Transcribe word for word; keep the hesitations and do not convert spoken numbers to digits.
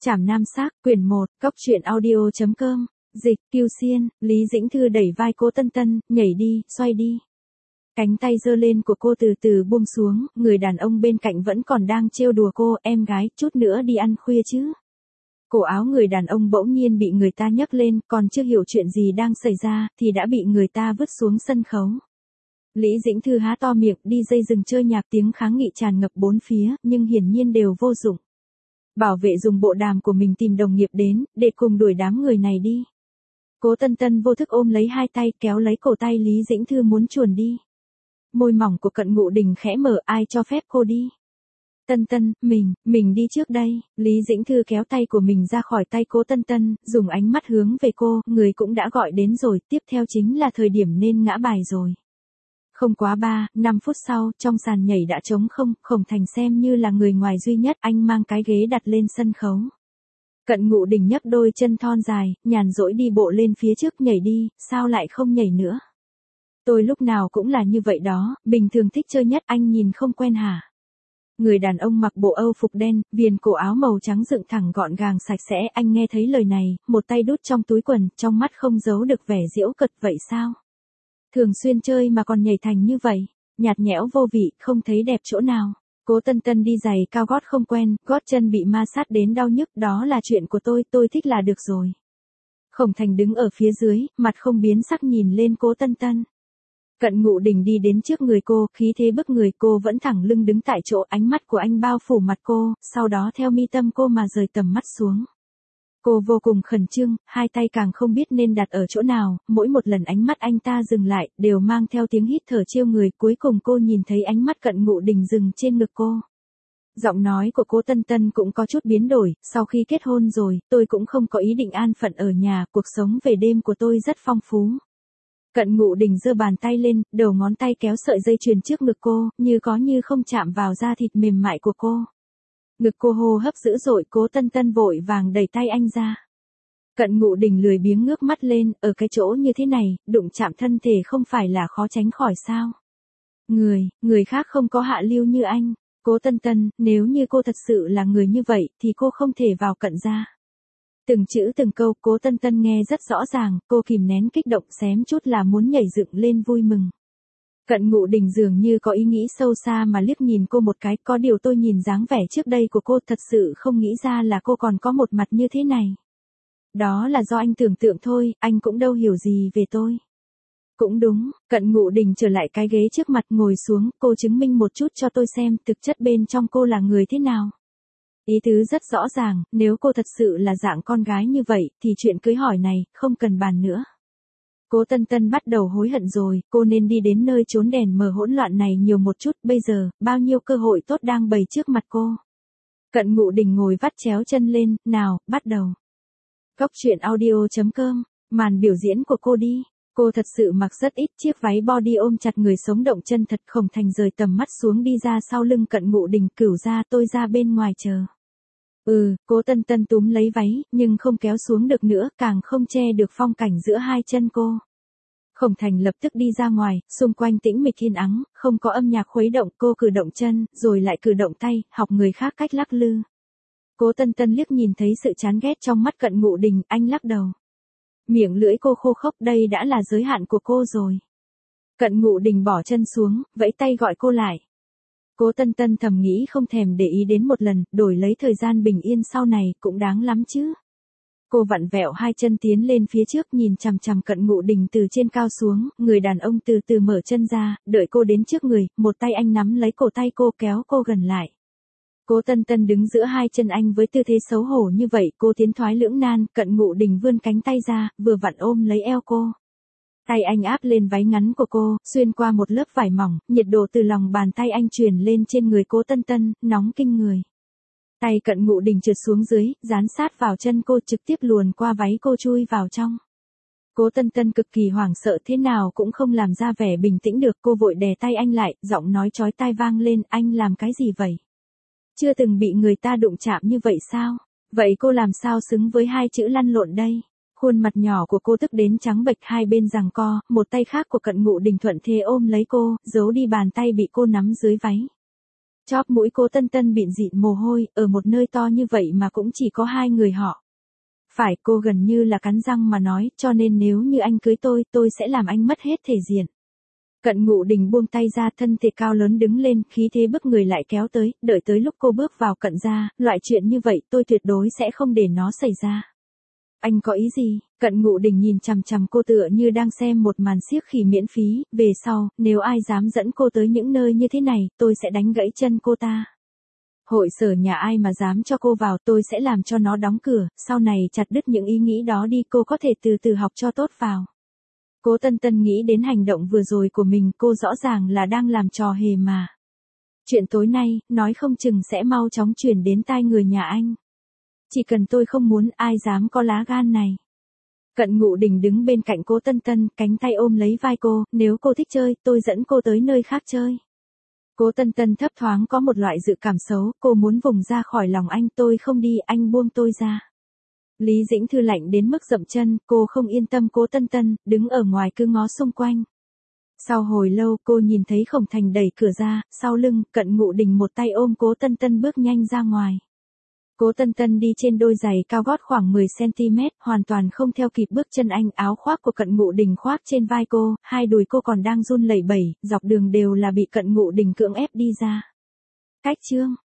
Trảm Nam Xác, quyển một, cóc truyện audio chấm com, dịch, Kiêu Xiên, Lý Dĩnh Thư đẩy vai Cố Tân Tân, nhảy đi, xoay đi. Cánh tay giơ lên của cô từ từ buông xuống, người đàn ông bên cạnh vẫn còn đang trêu đùa cô, em gái, chút nữa đi ăn khuya chứ. Cổ áo người đàn ông bỗng nhiên bị người ta nhấc lên, còn chưa hiểu chuyện gì đang xảy ra, thì đã bị người ta vứt xuống sân khấu. Lý Dĩnh Thư há to miệng, đi dây rừng chơi nhạc, tiếng kháng nghị tràn ngập bốn phía, nhưng hiển nhiên đều vô dụng. Bảo vệ dùng bộ đàm của mình tìm đồng nghiệp đến, để cùng đuổi đám người này đi. Cố Tân Tân vô thức ôm lấy hai tay, kéo lấy cổ tay Lý Dĩnh Thư muốn chuồn đi. Môi mỏng của Cận Ngụ Đình khẽ mở, ai cho phép cô đi. Tân Tân, mình, mình đi trước đây. Lý Dĩnh Thư kéo tay của mình ra khỏi tay Cố Tân Tân, dùng ánh mắt hướng về cô, người cũng đã gọi đến rồi, tiếp theo chính là thời điểm nên ngã bài rồi. Không quá ba, năm phút sau, trong sàn nhảy đã trống không, Khổng Thành xem như là người ngoài duy nhất, anh mang cái ghế đặt lên sân khấu. Cận Ngụ Đình nhấc đôi chân thon dài, nhàn rỗi đi bộ lên phía trước, nhảy đi, sao lại không nhảy nữa? Tôi lúc nào cũng là như vậy đó, bình thường thích chơi nhất, anh nhìn không quen hả? Người đàn ông mặc bộ Âu phục đen, viền cổ áo màu trắng dựng thẳng gọn gàng sạch sẽ, anh nghe thấy lời này, một tay đút trong túi quần, trong mắt không giấu được vẻ giễu cợt, vậy sao? Thường xuyên chơi mà còn nhảy thành như vậy, nhạt nhẽo vô vị, không thấy đẹp chỗ nào. Cố Tân Tân đi giày cao gót không quen, gót chân bị ma sát đến đau nhức, đó là chuyện của tôi, tôi thích là được rồi. Khổng Thành đứng ở phía dưới, mặt không biến sắc nhìn lên Cố Tân Tân. Cận Ngụ Đình đi đến trước người cô, khí thế bức người, cô vẫn thẳng lưng đứng tại chỗ, ánh mắt của anh bao phủ mặt cô, sau đó theo mi tâm cô mà rời tầm mắt xuống. Cô vô cùng khẩn trương, hai tay càng không biết nên đặt ở chỗ nào, mỗi một lần ánh mắt anh ta dừng lại, đều mang theo tiếng hít thở trêu người, cuối cùng cô nhìn thấy ánh mắt Cận Ngụ Đình dừng trên ngực cô. Giọng nói của Cố Tân Tân cũng có chút biến đổi, sau khi kết hôn rồi, tôi cũng không có ý định an phận ở nhà, cuộc sống về đêm của tôi rất phong phú. Cận Ngụ Đình giơ bàn tay lên, đầu ngón tay kéo sợi dây chuyền trước ngực cô, như có như không chạm vào da thịt mềm mại của cô. Ngực cô hô hấp dữ dội, Cố Tân Tân vội vàng đẩy tay anh ra. Cận Ngụ Đình lười biếng ngước mắt lên, ở cái chỗ như thế này, đụng chạm thân thể không phải là khó tránh khỏi sao? Người, người khác không có hạ lưu như anh. Cố Tân Tân, nếu như cô thật sự là người như vậy, thì cô không thể vào Cận gia. Từng chữ từng câu Cố Tân Tân nghe rất rõ ràng, cô kìm nén kích động xém chút là muốn nhảy dựng lên vui mừng. Cận Ngụ Đình dường như có ý nghĩ sâu xa mà liếc nhìn cô một cái, có điều tôi nhìn dáng vẻ trước đây của cô thật sự không nghĩ ra là cô còn có một mặt như thế này. Đó là do anh tưởng tượng thôi, anh cũng đâu hiểu gì về tôi. Cũng đúng, Cận Ngụ Đình trở lại cái ghế trước mặt ngồi xuống, cô chứng minh một chút cho tôi xem thực chất bên trong cô là người thế nào. Ý tứ rất rõ ràng, nếu cô thật sự là dạng con gái như vậy, thì chuyện cưới hỏi này, không cần bàn nữa. Cố Tân Tân bắt đầu hối hận rồi, cô nên đi đến nơi trốn đèn mờ hỗn loạn này nhiều một chút, bây giờ, bao nhiêu cơ hội tốt đang bày trước mặt cô. Cận Ngụ Đình ngồi vắt chéo chân lên, nào, bắt đầu. Cóc truyện audio chấm com, màn biểu diễn của cô đi. Cô thật sự mặc rất ít, chiếc váy body ôm chặt người sống động chân thật. Khổng Thành rời tầm mắt xuống, đi ra sau lưng Cận Ngụ Đình, cửu ra, tôi ra bên ngoài chờ. Ừ, Cố Tân Tân túm lấy váy, nhưng không kéo xuống được nữa, càng không che được phong cảnh giữa hai chân cô. Khổng Thành lập tức đi ra ngoài, xung quanh tĩnh mịch yên ắng, không có âm nhạc khuấy động, cô cử động chân, rồi lại cử động tay, học người khác cách lắc lư. Cố Tân Tân liếc nhìn thấy sự chán ghét trong mắt Cận Ngụ Đình, anh lắc đầu. Miệng lưỡi cô khô khốc, đây đã là giới hạn của cô rồi. Cận Ngụ Đình bỏ chân xuống, vẫy tay gọi cô lại. Cố Tân Tân thầm nghĩ không thèm để ý đến một lần, đổi lấy thời gian bình yên sau này, cũng đáng lắm chứ. Cô vặn vẹo hai chân tiến lên phía trước, nhìn chằm chằm Cận Ngụ Đình từ trên cao xuống, người đàn ông từ từ mở chân ra, đợi cô đến trước người, một tay anh nắm lấy cổ tay cô, kéo cô gần lại. Cố Tân Tân đứng giữa hai chân anh với tư thế xấu hổ như vậy, cô tiến thoái lưỡng nan, Cận Ngụ Đình vươn cánh tay ra, vừa vặn ôm lấy eo cô. Tay anh áp lên váy ngắn của cô, xuyên qua một lớp vải mỏng, nhiệt độ từ lòng bàn tay anh truyền lên trên người Cố Tân Tân, nóng kinh người. Tay Cận Ngụ Đình trượt xuống dưới, dán sát vào chân cô, trực tiếp luồn qua váy cô chui vào trong. Cố Tân Tân cực kỳ hoảng sợ, thế nào cũng không làm ra vẻ bình tĩnh được, cô vội đè tay anh lại, giọng nói chói tai vang lên, anh làm cái gì vậy? Chưa từng bị người ta đụng chạm như vậy sao? Vậy cô làm sao xứng với hai chữ lăn lộn đây? Khuôn mặt nhỏ của cô tức đến trắng bệch, hai bên giằng co, một tay khác của Cận Ngụ Đình thuận thế ôm lấy cô, giấu đi bàn tay bị cô nắm dưới váy. Chóp mũi Cố Tân Tân bịn dịn mồ hôi, ở một nơi to như vậy mà cũng chỉ có hai người họ. Phải, cô gần như là cắn răng mà nói, cho nên nếu như anh cưới tôi, tôi sẽ làm anh mất hết thể diện. Cận Ngụ Đình buông tay ra, thân thể cao lớn đứng lên, khí thế bức người lại kéo tới, đợi tới lúc cô bước vào cận gia, loại chuyện như vậy tôi tuyệt đối sẽ không để nó xảy ra. Anh có ý gì? Cận Ngụ Đình nhìn chằm chằm cô tựa như đang xem một màn xiếc khỉ miễn phí, về sau, nếu ai dám dẫn cô tới những nơi như thế này, tôi sẽ đánh gãy chân cô ta. Hội sở nhà ai mà dám cho cô vào, tôi sẽ làm cho nó đóng cửa, sau này chặt đứt những ý nghĩ đó đi, cô có thể từ từ học cho tốt vào. Cố Tân Tân nghĩ đến hành động vừa rồi của mình, cô rõ ràng là đang làm trò hề mà. Chuyện tối nay, nói không chừng sẽ mau chóng chuyển đến tai người nhà anh. Chỉ cần tôi không muốn, ai dám có lá gan này. Cận Ngụ Đình đứng bên cạnh Cố Tân Tân, cánh tay ôm lấy vai cô, nếu cô thích chơi, tôi dẫn cô tới nơi khác chơi. Cố Tân Tân thấp thoáng có một loại dự cảm xấu, cô muốn vùng ra khỏi lòng anh, tôi không đi, anh buông tôi ra. Lý Dĩnh Thư lạnh đến mức dậm chân, cô không yên tâm Cố Tân Tân, đứng ở ngoài cứ ngó xung quanh. Sau hồi lâu cô nhìn thấy Khổng Thành đẩy cửa ra, sau lưng, Cận Ngụ Đình một tay ôm Cố Tân Tân bước nhanh ra ngoài. Cố Tân Tân đi trên đôi giày cao gót khoảng mười xăng ti mét, hoàn toàn không theo kịp bước chân anh, áo khoác của Cận Ngụ Đình khoác trên vai cô, hai đùi cô còn đang run lẩy bẩy, dọc đường đều là bị Cận Ngụ Đình cưỡng ép đi ra. Cách chương